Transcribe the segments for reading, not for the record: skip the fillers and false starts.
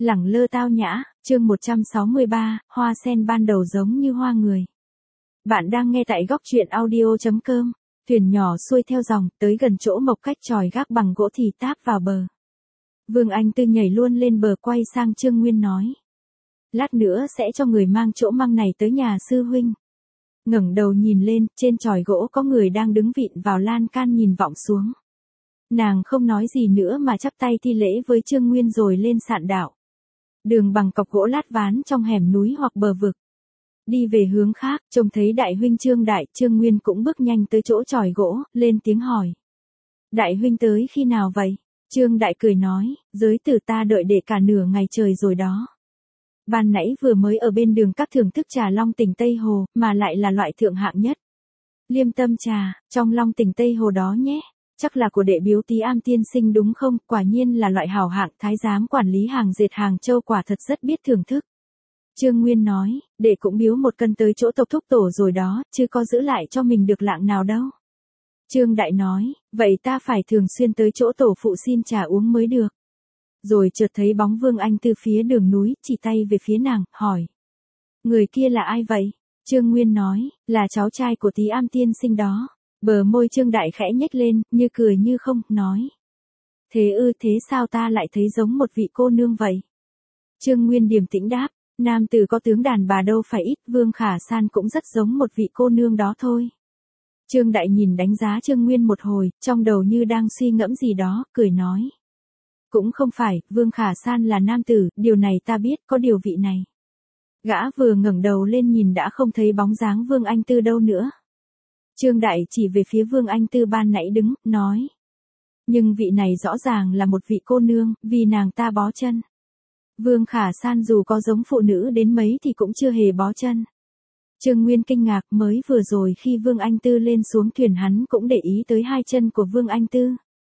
Lẳng lơ tao nhã, chương 163, hoa sen ban đầu giống như hoa người. Bạn đang nghe tại góc truyện audio.com, thuyền nhỏ xuôi theo dòng, tới gần chỗ mộc cách chòi gác bằng gỗ thì táp vào bờ. Vương Anh Tư nhảy luôn lên bờ quay sang Trương Nguyên nói. Lát nữa sẽ cho người mang chỗ măng này tới nhà sư huynh. Ngẩng đầu nhìn lên, trên chòi gỗ có người đang đứng vịn vào lan can nhìn vọng xuống. Nàng không nói gì nữa mà chắp tay thi lễ với Trương Nguyên rồi lên sạn đạo. Đường bằng cọc gỗ lát ván trong hẻm núi hoặc bờ vực. Đi về hướng khác, trông thấy đại huynh Trương Nguyên cũng bước nhanh tới chỗ chòi gỗ, lên tiếng hỏi. Đại huynh tới khi nào vậy? Trương Đại cười nói, giới tử ta đợi để cả nửa ngày trời rồi đó. Ban nãy vừa mới ở bên đường các thưởng thức trà Long Tỉnh Tây Hồ, mà lại là loại thượng hạng nhất. Liêm tâm trà, trong Long Tỉnh Tây Hồ đó nhé. Chắc là của đệ biếu Tí Am tiên sinh đúng không? Quả nhiên là loại hảo hạng, thái giám quản lý hàng dệt Hàng Châu quả thật rất biết thưởng thức. Trương Nguyên nói, đệ cũng biếu 1 cân tới chỗ tộc thúc tổ rồi đó, chứ có giữ lại cho mình được lạng nào đâu. Trương Đại nói, vậy ta phải thường xuyên tới chỗ tổ phụ xin trà uống mới được. Rồi chợt thấy bóng Vương Anh từ phía đường núi, chỉ tay về phía nàng, hỏi. Người kia là ai vậy? Trương Nguyên nói, là cháu trai của Tí Am tiên sinh đó. Bờ môi Trương Đại khẽ nhếch lên, như cười như không, nói. Thế sao ta lại thấy giống một vị cô nương vậy? Trương Nguyên điềm tĩnh đáp, nam tử có tướng đàn bà đâu phải ít, Vương Khả San cũng rất giống một vị cô nương đó thôi. Trương Đại nhìn đánh giá Trương Nguyên một hồi, trong đầu như đang suy ngẫm gì đó, cười nói. Cũng không phải, Vương Khả San là nam tử, điều này ta biết, có điều vị này. Gã vừa ngẩng đầu lên nhìn đã không thấy bóng dáng Vương Anh Tư đâu nữa. Trương Đại chỉ về phía Vương Anh Tư ban nãy đứng, nói. Nhưng vị này rõ ràng là một vị cô nương, vì nàng ta bó chân. Vương Khả San dù có giống phụ nữ đến mấy thì cũng chưa hề bó chân. Trương Nguyên kinh ngạc, mới vừa rồi khi Vương Anh Tư lên xuống thuyền hắn cũng để ý tới 2 chân của Vương Anh Tư.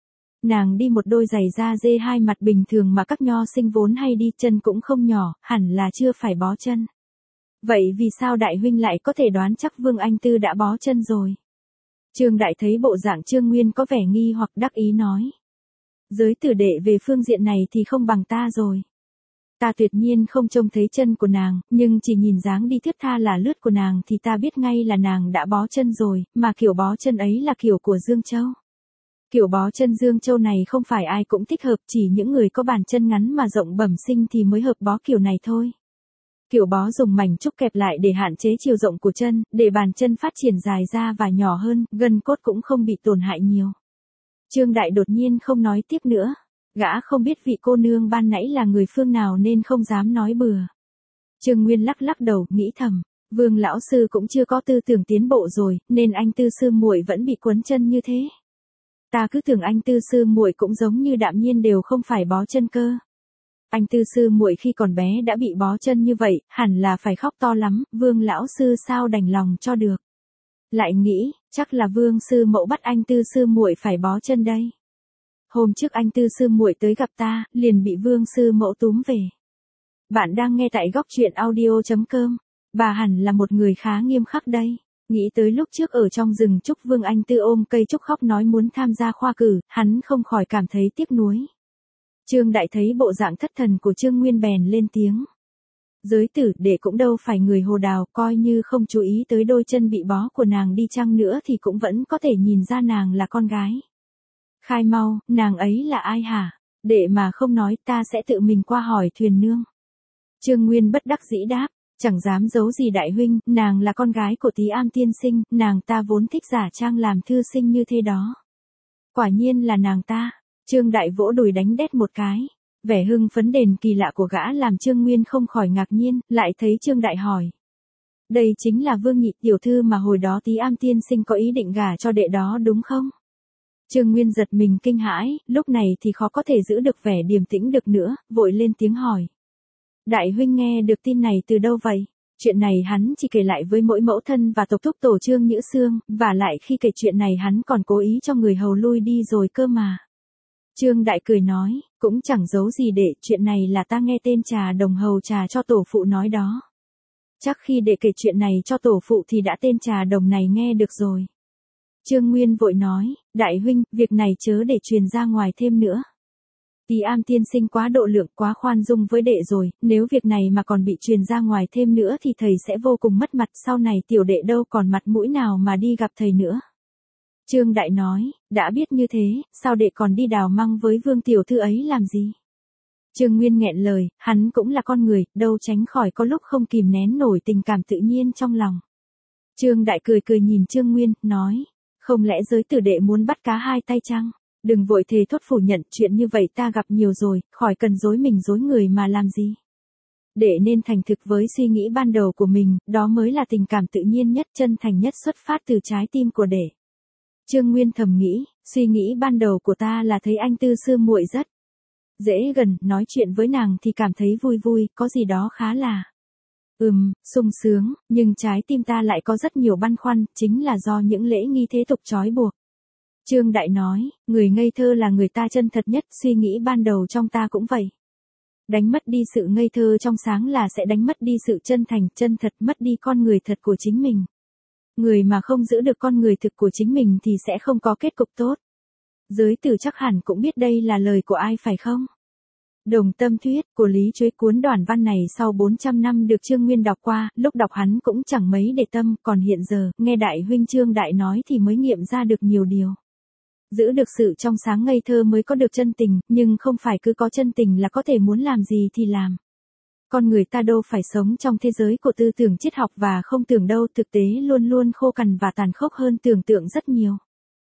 Nàng đi một đôi giày da dê 2 mặt bình thường mà các nho sinh vốn hay đi, chân cũng không nhỏ, hẳn là chưa phải bó chân. Vậy vì sao đại huynh lại có thể đoán chắc Vương Anh Tư đã bó chân rồi? Trương Đại thấy bộ dạng Trương Nguyên có vẻ nghi hoặc đắc ý nói. Giới tử đệ về phương diện này thì không bằng ta rồi. Ta tuyệt nhiên không trông thấy chân của nàng, nhưng chỉ nhìn dáng đi thướt tha là lướt của nàng thì ta biết ngay là nàng đã bó chân rồi, mà kiểu bó chân ấy là kiểu của Dương Châu. Kiểu bó chân Dương Châu này không phải ai cũng thích hợp, chỉ những người có bàn chân ngắn mà rộng bẩm sinh thì mới hợp bó kiểu này thôi. Kiểu bó dùng mảnh trúc kẹp lại để hạn chế chiều rộng của chân, để bàn chân phát triển dài ra và nhỏ hơn, gân cốt cũng không bị tổn hại nhiều. Trương Đại đột nhiên không nói tiếp nữa. Gã không biết vị cô nương ban nãy là người phương nào nên không dám nói bừa. Trương Nguyên lắc đầu, nghĩ thầm, Vương lão sư cũng chưa có tư tưởng tiến bộ rồi, nên anh Tư sư muội vẫn bị quấn chân như thế. Ta cứ tưởng anh Tư sư muội cũng giống như Đạm Nhiên đều không phải bó chân cơ. Anh Tư sư muội khi còn bé đã bị bó chân như vậy, hẳn là phải khóc to lắm, Vương lão sư sao đành lòng cho được. Lại nghĩ, chắc là Vương sư mẫu bắt anh Tư sư muội phải bó chân đây. Hôm trước anh Tư sư muội tới gặp ta, liền bị Vương sư mẫu túm về. Bạn đang nghe tại góc truyện audio.com. Bà hẳn là một người khá nghiêm khắc đây. Nghĩ tới lúc trước ở trong rừng trúc Vương Anh Tư ôm cây trúc khóc nói muốn tham gia khoa cử, hắn không khỏi cảm thấy tiếc nuối. Trương Đại thấy bộ dạng thất thần của Trương Nguyên bèn lên tiếng. Giới tử đệ cũng đâu phải người hồ đào, coi như không chú ý tới đôi chân bị bó của nàng đi chăng nữa thì cũng vẫn có thể nhìn ra nàng là con gái. Khai mau, nàng ấy là ai hả? Đệ mà không nói ta sẽ tự mình qua hỏi thuyền nương. Trương Nguyên bất đắc dĩ đáp, chẳng dám giấu gì đại huynh, nàng là con gái của Tí Am tiên sinh, nàng ta vốn thích giả trang làm thư sinh như thế đó. Quả nhiên là nàng ta. Trương Đại vỗ đùi đánh đét một cái. Vẻ hưng phấn đền kỳ lạ của gã làm Trương Nguyên không khỏi ngạc nhiên, lại thấy Trương Đại hỏi. Đây chính là Vương Nhị tiểu thư mà hồi đó Tí Am tiên sinh có ý định gả cho đệ đó đúng không? Trương Nguyên giật mình kinh hãi, lúc này thì khó có thể giữ được vẻ điềm tĩnh được nữa, vội lên tiếng hỏi. Đại huynh nghe được tin này từ đâu vậy? Chuyện này hắn chỉ kể lại với mỗi mẫu thân và tộc thúc tổ Trương Nhữ Xương, và lại khi kể chuyện này hắn còn cố ý cho người hầu lui đi rồi cơ mà. Trương Đại cười nói, cũng chẳng giấu gì đệ, chuyện này là ta nghe tên trà đồng hầu trà cho tổ phụ nói đó. Chắc khi đệ kể chuyện này cho tổ phụ thì đã tên trà đồng này nghe được rồi. Trương Nguyên vội nói, đại huynh, việc này chớ để truyền ra ngoài thêm nữa. Tí Am tiên sinh quá độ lượng, quá khoan dung với đệ rồi, nếu việc này mà còn bị truyền ra ngoài thêm nữa thì thầy sẽ vô cùng mất mặt, sau này tiểu đệ đâu còn mặt mũi nào mà đi gặp thầy nữa. Trương Đại nói, đã biết như thế, sao đệ còn đi đào măng với Vương tiểu thư ấy làm gì? Trương Nguyên nghẹn lời, hắn cũng là con người, đâu tránh khỏi có lúc không kìm nén nổi tình cảm tự nhiên trong lòng. Trương Đại cười cười nhìn Trương Nguyên, nói, không lẽ giới tử đệ muốn bắt cá hai tay chăng? Đừng vội thề thốt phủ nhận, chuyện như vậy ta gặp nhiều rồi, khỏi cần dối mình dối người mà làm gì. Đệ nên thành thực với suy nghĩ ban đầu của mình, đó mới là tình cảm tự nhiên nhất, chân thành nhất xuất phát từ trái tim của đệ. Trương Nguyên thầm nghĩ, suy nghĩ ban đầu của ta là thấy anh Tư sư muội rất dễ gần, nói chuyện với nàng thì cảm thấy vui vui, có gì đó khá là sung sướng, nhưng trái tim ta lại có rất nhiều băn khoăn, chính là do những lễ nghi thế tục trói buộc. Trương Đại nói, người ngây thơ là người ta chân thật nhất, suy nghĩ ban đầu trong ta cũng vậy. Đánh mất đi sự ngây thơ trong sáng là sẽ đánh mất đi sự chân thành, chân thật, mất đi con người thật của chính mình. Người mà không giữ được con người thực của chính mình thì sẽ không có kết cục tốt. Giới tử chắc hẳn cũng biết đây là lời của ai phải không? Đồng Tâm Thuyết của Lý Chuối, cuốn đoạn văn này sau 400 năm được Trương Nguyên đọc qua, lúc đọc hắn cũng chẳng mấy để tâm, còn hiện giờ, nghe đại huynh Trương Đại nói thì mới nghiệm ra được nhiều điều. Giữ được sự trong sáng ngây thơ mới có được chân tình, nhưng không phải cứ có chân tình là có thể muốn làm gì thì làm. Con người ta đâu phải sống trong thế giới của tư tưởng triết học và không tưởng đâu, thực tế luôn luôn khô cằn và tàn khốc hơn tưởng tượng rất nhiều.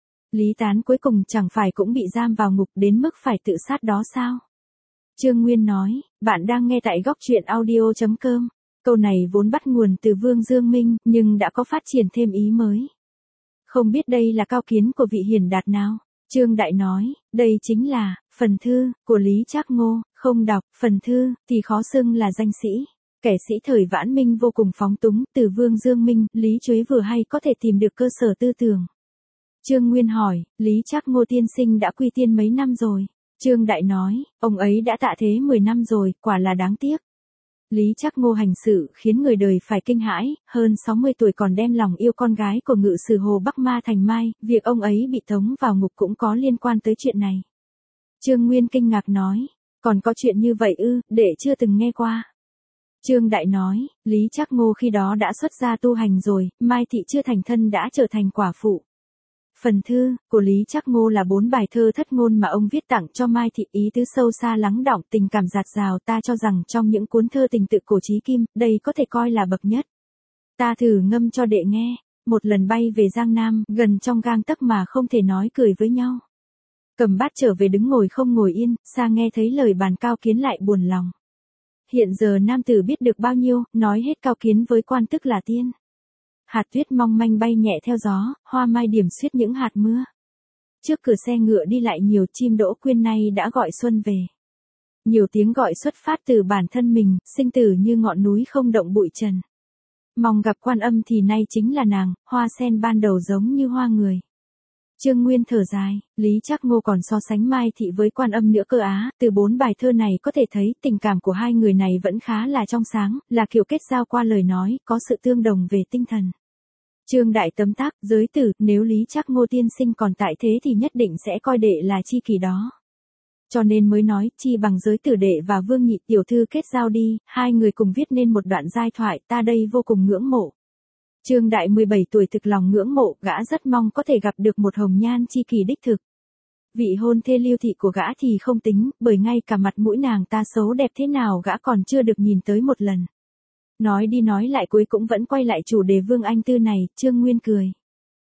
Lý Tán cuối cùng chẳng phải cũng bị giam vào ngục đến mức phải tự sát đó sao? Trương Nguyên nói, bạn đang nghe tại góc truyện audio.com. Câu này vốn bắt nguồn từ Vương Dương Minh, nhưng đã có phát triển thêm ý mới. Không biết đây là cao kiến của vị hiển đạt nào? Trương Đại nói, đây chính là phần thư của Lý Trác Ngô, không đọc phần thư thì khó xưng là danh sĩ. Kẻ sĩ thời Vãn Minh vô cùng phóng túng, từ Vương Dương Minh, Lý Chuối vừa hay có thể tìm được cơ sở tư tưởng. Trương Nguyên hỏi, Lý Trác Ngô tiên sinh đã quy tiên mấy năm rồi? Trương Đại nói, ông ấy đã tạ thế 10 năm rồi, quả là đáng tiếc. Lý Trác Ngô hành sự khiến người đời phải kinh hãi, hơn 60 tuổi còn đem lòng yêu con gái của ngự sử Hồ Bắc Ma thành Mai, việc ông ấy bị tống vào ngục cũng có liên quan tới chuyện này. Trương Nguyên kinh ngạc nói, còn có chuyện như vậy ư, đệ chưa từng nghe qua. Trương Đại nói, Lý Trác Ngô khi đó đã xuất gia tu hành rồi, Mai Thị chưa thành thân đã trở thành quả phụ. Phần thư của Lý Trác Ngô là 4 bài thơ thất ngôn mà ông viết tặng cho Mai Thị, ý tứ sâu xa lắng đọng, tình cảm dạt dào, ta cho rằng trong những cuốn thơ tình tự cổ chí kim, đây có thể coi là bậc nhất. Ta thử ngâm cho đệ nghe. Một lần bay về Giang Nam, gần trong gang tấc mà không thể nói cười với nhau. Cầm bát trở về đứng ngồi không ngồi yên, xa nghe thấy lời bàn Cao Kiến lại buồn lòng. Hiện giờ nam tử biết được bao nhiêu, nói hết Cao Kiến với quan tức là tiên. Hạt tuyết mong manh bay nhẹ theo gió, hoa mai điểm xuyết những hạt mưa. Trước cửa xe ngựa đi lại nhiều, chim đỗ quyên nay đã gọi xuân về. Nhiều tiếng gọi xuất phát từ bản thân mình, sinh tử như ngọn núi không động bụi trần. Mong gặp Quan Âm thì nay chính là nàng, hoa sen ban đầu giống như hoa người. Trương Nguyên thở dài, Lý Trác Ngô còn so sánh Mai Thị với Quan Âm nữa cơ á, từ 4 bài thơ này có thể thấy tình cảm của hai người này vẫn khá là trong sáng, là kiểu kết giao qua lời nói, có sự tương đồng về tinh thần. Trương Đại tấm tắc, giới tử, nếu Lý Trác Ngô tiên sinh còn tại thế thì nhất định sẽ coi đệ là tri kỷ đó. Cho nên mới nói, chi bằng giới tử đệ và Vương Nhị tiểu thư kết giao đi, hai người cùng viết nên một đoạn giai thoại, ta đây vô cùng ngưỡng mộ. Trương Đại 17 tuổi thực lòng ngưỡng mộ, gã rất mong có thể gặp được một hồng nhan tri kỷ đích thực. Vị hôn thê Lưu Thị của gã thì không tính, bởi ngay cả mặt mũi nàng ta xấu đẹp thế nào gã còn chưa được nhìn tới một lần. Nói đi nói lại cuối cũng vẫn quay lại chủ đề Vương Anh Tư này, Trương Nguyên cười.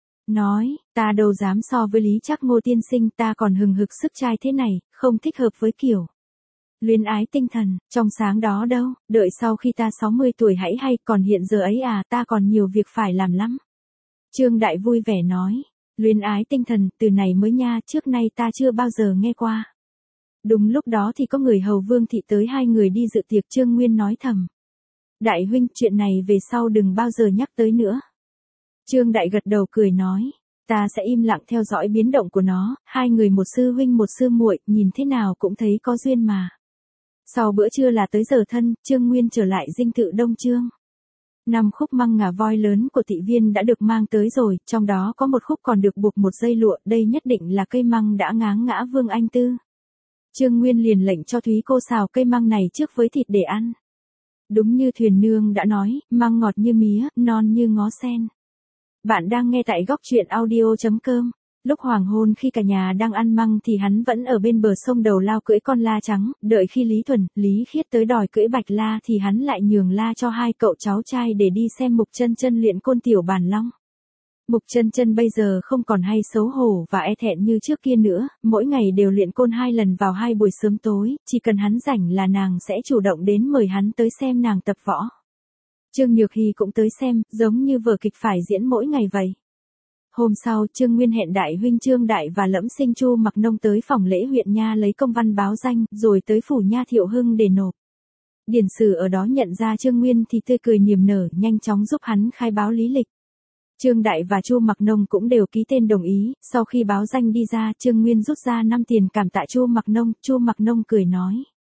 Nói, ta đâu dám so với Lý Trác Ngô tiên sinh, ta còn hừng hực sức trai thế này, không thích hợp với kiểu luyến ái tinh thần, trong sáng đó đâu, đợi sau khi ta 60 tuổi hãy hay, còn hiện giờ ấy à, ta còn nhiều việc phải làm lắm. Trương Đại vui vẻ nói, luyến ái tinh thần, từ này mới nha, trước nay ta chưa bao giờ nghe qua. Đúng lúc đó thì có người hầu Vương Thị tới, hai người đi dự tiệc. Trương Nguyên nói thầm, Đại huynh, chuyện này về sau đừng bao giờ nhắc tới nữa. Trương Đại gật đầu cười nói, ta sẽ im lặng theo dõi biến động của nó, hai người một sư huynh một sư muội, nhìn thế nào cũng thấy có duyên mà. Sau bữa trưa là tới giờ thân, Trương Nguyên trở lại dinh thự Đông Trương. 5 khúc măng ngà voi lớn của Thị Viên đã được mang tới rồi, trong đó có một khúc còn được buộc một dây lụa, đây nhất định là cây măng đã ngáng ngã Vương Anh Tư. Trương Nguyên liền lệnh cho Thúy cô xào cây măng này trước với thịt để ăn. Đúng như Thuyền Nương đã nói, măng ngọt như mía, non như ngó sen. Bạn đang nghe tại góc truyện audio.com. Lúc hoàng hôn khi cả nhà đang ăn măng thì hắn vẫn ở bên bờ sông đầu lao cưỡi con la trắng, đợi khi Lý Thuần, Lý Khiết tới đòi cưỡi bạch la thì hắn lại nhường la cho hai cậu cháu trai để đi xem Mục Chân Chân luyện côn tiểu bản long. Mục Chân Chân bây giờ không còn hay xấu hổ và e thẹn như trước kia nữa, mỗi ngày đều luyện côn 2 lần vào 2 buổi sớm tối, chỉ cần hắn rảnh là nàng sẽ chủ động đến mời hắn tới xem nàng tập võ. Trương Nhược Hy cũng tới xem, giống như vở kịch phải diễn mỗi ngày vậy. Hôm sau, Trương Nguyên hẹn đại huynh Trương Đại và Lẫm Sinh Chu Mặc Nông tới phòng lễ huyện nha lấy công văn báo danh, rồi tới phủ nha Thiệu Hưng để nộp. Điển sử ở đó nhận ra Trương Nguyên thì tươi cười niềm nở, nhanh chóng giúp hắn khai báo lý lịch. Trương Đại và Chu Mặc Nông cũng đều ký tên đồng ý, sau khi báo danh đi ra, Trương Nguyên rút ra 5 tiền cảm tạ Chu Mặc Nông cười nói: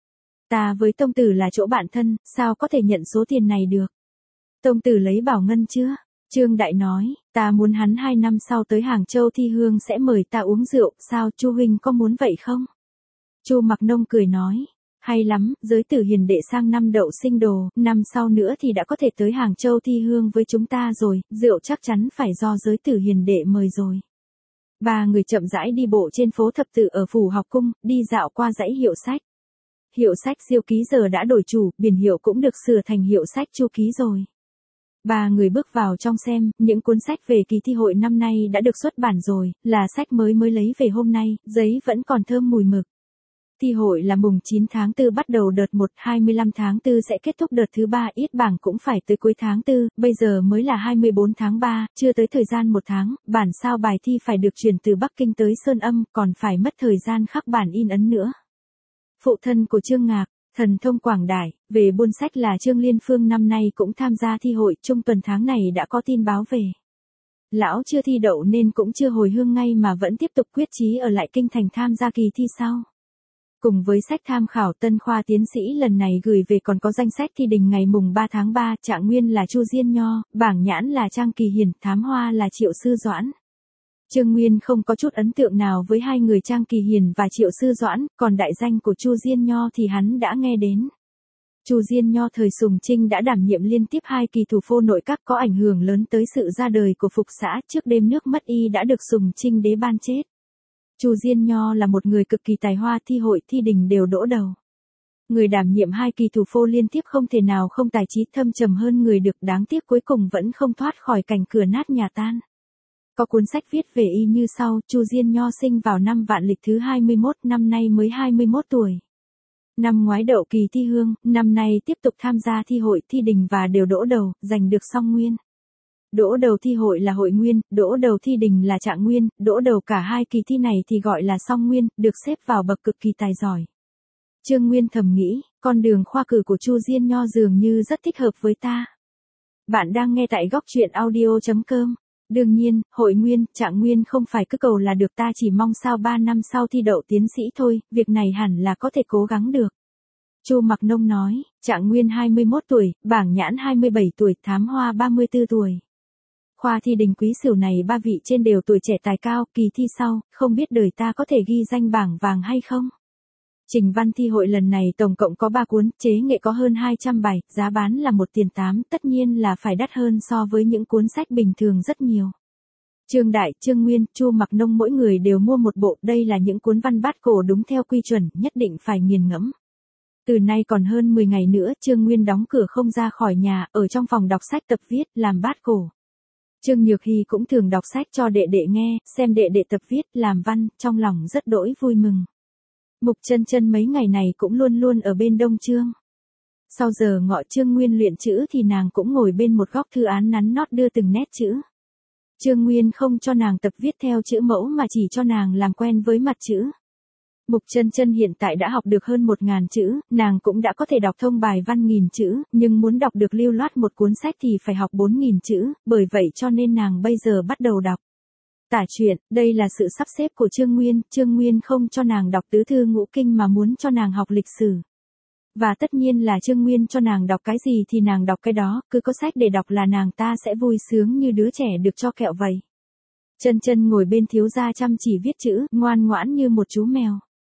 "Ta với tông tử là chỗ bạn thân, sao có thể nhận số tiền này được? Tông tử lấy bảo ngân chưa?" Trương Đại nói: "Ta muốn hắn 2 năm sau tới Hàng Châu thi hương sẽ mời ta uống rượu, sao Chu huynh có muốn vậy không?" Chu Mặc Nông cười nói: "Hay lắm, giới tử hiền đệ sang năm đậu sinh đồ, năm sau nữa thì đã có thể tới Hàng Châu thi hương với chúng ta rồi, rượu chắc chắn phải do giới tử hiền đệ mời rồi." Ba người chậm rãi đi bộ trên phố thập tự ở phủ học cung, đi dạo qua dãy hiệu sách. Hiệu sách Siêu Ký giờ đã đổi chủ, biển hiệu cũng được sửa thành hiệu sách Chu Ký rồi. Ba người bước vào trong xem, những cuốn sách về kỳ thi hội năm nay đã được xuất bản rồi, là sách mới lấy về hôm nay, giấy vẫn còn thơm mùi mực. Thi hội là mùng 9 tháng 4 bắt đầu đợt 1, 25 tháng 4 sẽ kết thúc đợt thứ 3, ít bảng cũng phải tới cuối tháng 4, bây giờ mới là 24 tháng 3, chưa tới thời gian 1 tháng, bản sao bài thi phải được chuyển từ Bắc Kinh tới Sơn Âm, còn phải mất thời gian khắc bản in ấn nữa. Phụ thân của Trương Ngạc, thần thông quảng đại, về buôn sách là Trương Liên Phương năm nay cũng tham gia thi hội, trung tuần tháng này đã có tin báo về. Lão chưa thi đậu nên cũng chưa hồi hương ngay mà vẫn tiếp tục quyết chí ở lại kinh thành tham gia kỳ thi sau. Cùng với sách tham khảo tân khoa tiến sĩ lần này gửi về còn có danh sách thi đình ngày mùng 3 tháng 3, trạng nguyên là Chu Diên Nho, bảng nhãn là Trang Kỳ Hiền, thám hoa là Triệu Sư Doãn. Trương Nguyên không có chút ấn tượng nào với hai người Trang Kỳ Hiền và Triệu Sư Doãn, còn đại danh của Chu Diên Nho thì hắn đã nghe đến. Chu Diên Nho thời Sùng Trinh đã đảm nhiệm liên tiếp 2 kỳ thủ phô nội các có ảnh hưởng lớn tới sự ra đời của Phục xã, trước đêm nước mất y đã được Sùng Trinh đế ban chết. Chu Diên Nho là một người cực kỳ tài hoa, thi hội thi đình đều đỗ đầu. Người đảm nhiệm 2 kỳ thủ phô liên tiếp không thể nào không tài trí thâm trầm hơn người được, đáng tiếc cuối cùng vẫn không thoát khỏi cảnh cửa nát nhà tan. Có cuốn sách viết về y như sau: Chu Diên Nho sinh vào năm Vạn Lịch thứ 21, năm nay mới 21 tuổi. Năm ngoái đậu kỳ thi hương, năm nay tiếp tục tham gia thi hội thi đình và đều đỗ đầu, giành được song nguyên. Đỗ đầu thi hội là hội nguyên, đỗ đầu thi đình là trạng nguyên, đỗ đầu cả 2 kỳ thi này thì gọi là song nguyên, được xếp vào bậc cực kỳ tài giỏi. Trương Nguyên thầm nghĩ, con đường khoa cử của Chu Diên Nho dường như rất thích hợp với ta. Bạn đang nghe tại góc truyện audio.com. Đương nhiên, hội nguyên, trạng nguyên không phải cứ cầu là được, ta chỉ mong sao 3 năm sau thi đậu tiến sĩ thôi, việc này hẳn là có thể cố gắng được. Chu Mặc Nông nói, trạng nguyên 21 tuổi, bảng nhãn 27 tuổi, thám hoa 34 tuổi. Khoa thi đình Quý Sửu này 3 vị trên đều tuổi trẻ tài cao, kỳ thi sau, không biết đời ta có thể ghi danh bảng vàng hay không? Trình văn thi hội lần này tổng cộng có 3 cuốn, chế nghệ có hơn 200 bài, giá bán là 1 tiền 8, tất nhiên là phải đắt hơn so với những cuốn sách bình thường rất nhiều. Trương Đại, Trương Nguyên, Chu Mặc Nông mỗi người đều mua một bộ, đây là những cuốn văn bát cổ đúng theo quy chuẩn, nhất định phải nghiền ngẫm. Từ nay còn hơn 10 ngày nữa, Trương Nguyên đóng cửa không ra khỏi nhà, ở trong phòng đọc sách tập viết, làm bát cổ. Trương Nhược Hy cũng thường đọc sách cho đệ đệ nghe, xem đệ đệ tập viết, làm văn, trong lòng rất đỗi vui mừng. Mục Chân Chân mấy ngày này cũng luôn luôn ở bên Đông Trương. Sau giờ ngọ Trương Nguyên luyện chữ thì nàng cũng ngồi bên một góc thư án nắn nót đưa từng nét chữ. Trương Nguyên không cho nàng tập viết theo chữ mẫu mà chỉ cho nàng làm quen với mặt chữ. Mục Chân Chân hiện tại đã học được hơn 1000 chữ, nàng cũng đã có thể đọc thông bài văn 1000 chữ, nhưng muốn đọc được lưu loát một cuốn sách thì phải học 4000 chữ, bởi vậy cho nên nàng bây giờ bắt đầu đọc. Tả truyện, đây là sự sắp xếp của Trương Nguyên không cho nàng đọc tứ thư ngũ kinh mà muốn cho nàng học lịch sử. Và tất nhiên là Trương Nguyên cho nàng đọc cái gì thì nàng đọc cái đó, cứ có sách để đọc là nàng ta sẽ vui sướng như đứa trẻ được cho kẹo vậy. Chân Chân ngồi bên thiếu gia chăm chỉ viết chữ, ngoan ngoãn như một chú mèo.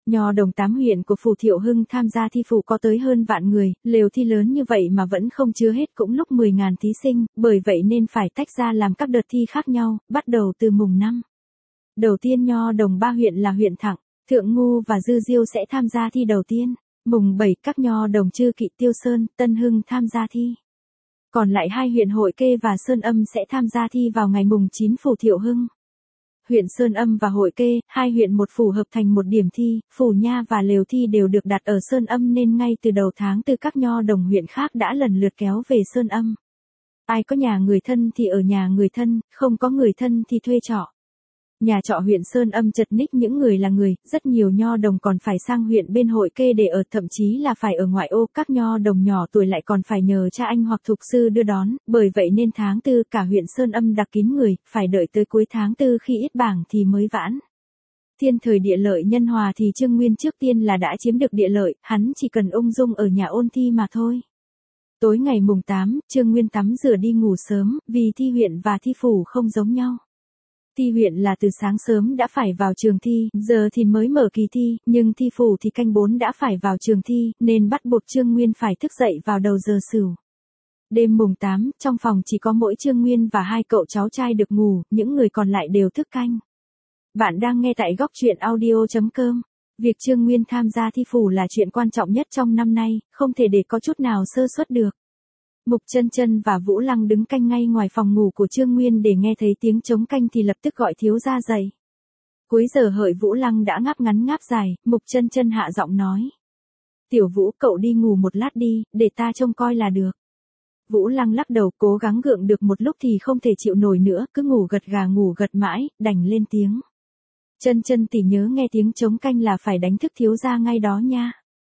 Nho Đồng 8 huyện của Phủ Thiệu Hưng tham gia thi phủ có tới hơn vạn người, lều thi lớn như vậy mà vẫn không chứa hết cũng lúc 10.000 thí sinh, bởi vậy nên phải tách ra làm các đợt thi khác nhau, bắt đầu từ mùng 5. Đầu tiên Nho Đồng 3 huyện là huyện Thặng, Thượng Ngu và Dư Diêu sẽ tham gia thi đầu tiên. Mùng 7 các Nho Đồng Chư Kỵ, Tiêu Sơn, Tân Hưng tham gia thi. Còn lại 2 huyện Hội Kê và Sơn Âm sẽ tham gia thi vào ngày mùng 9 Phủ Thiệu Hưng. Huyện Sơn Âm và Hội Kê, 2 huyện một phủ hợp thành một điểm thi, Phủ Nha và lều thi đều được đặt ở Sơn Âm nên ngay từ đầu tháng từ các Nho Đồng huyện khác đã lần lượt kéo về Sơn Âm. Ai có nhà người thân thì ở nhà người thân, không có người thân thì thuê trọ. Nhà trọ huyện Sơn Âm chật ních những người là người, rất nhiều Nho Đồng còn phải sang huyện bên Hội Kê để ở, thậm chí là phải ở ngoại ô, các Nho Đồng nhỏ tuổi lại còn phải nhờ cha anh hoặc thục sư đưa đón, bởi vậy nên tháng 4 cả huyện Sơn Âm đặc kín người, phải đợi tới cuối tháng 4 khi ít bảng thì mới vãn. Thiên thời địa lợi nhân hòa thì Trương Nguyên trước tiên là đã chiếm được địa lợi, hắn chỉ cần ung dung ở nhà ôn thi mà thôi. Tối ngày mùng 8, Trương Nguyên tắm rửa đi ngủ sớm, vì thi huyện và thi phủ không giống nhau. Thi huyện là từ sáng sớm đã phải vào trường thi, giờ thì mới mở kỳ thi, nhưng thi phủ thì canh 4 đã phải vào trường thi, nên bắt buộc Trương Nguyên phải thức dậy vào đầu giờ Sửu. Đêm mùng 8, trong phòng chỉ có mỗi Trương Nguyên và 2 cậu cháu trai được ngủ, những người còn lại đều thức canh. Bạn đang nghe tại góc truyện audio.com. Việc Trương Nguyên tham gia thi phủ là chuyện quan trọng nhất trong năm nay, không thể để có chút nào sơ suất được. Mục Chân Chân và Vũ Lăng đứng canh ngay ngoài phòng ngủ của Trương Nguyên để nghe thấy tiếng trống canh thì lập tức gọi thiếu gia dậy. Cuối giờ hợi Vũ Lăng đã ngáp ngắn ngáp dài, Mục Chân Chân hạ giọng nói. Tiểu Vũ, cậu đi ngủ một lát đi, để ta trông coi là được. Vũ Lăng lắc đầu, cố gắng gượng được một lúc thì không thể chịu nổi nữa, cứ ngủ gật gà ngủ gật mãi, đành lên tiếng. Chân Chân tỷ nhớ nghe tiếng trống canh là phải đánh thức thiếu gia ngay đó nha.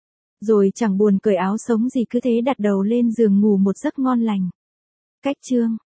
Rồi chẳng buồn cởi áo sống gì cứ thế đặt đầu lên giường ngủ một giấc ngon lành. Cách chương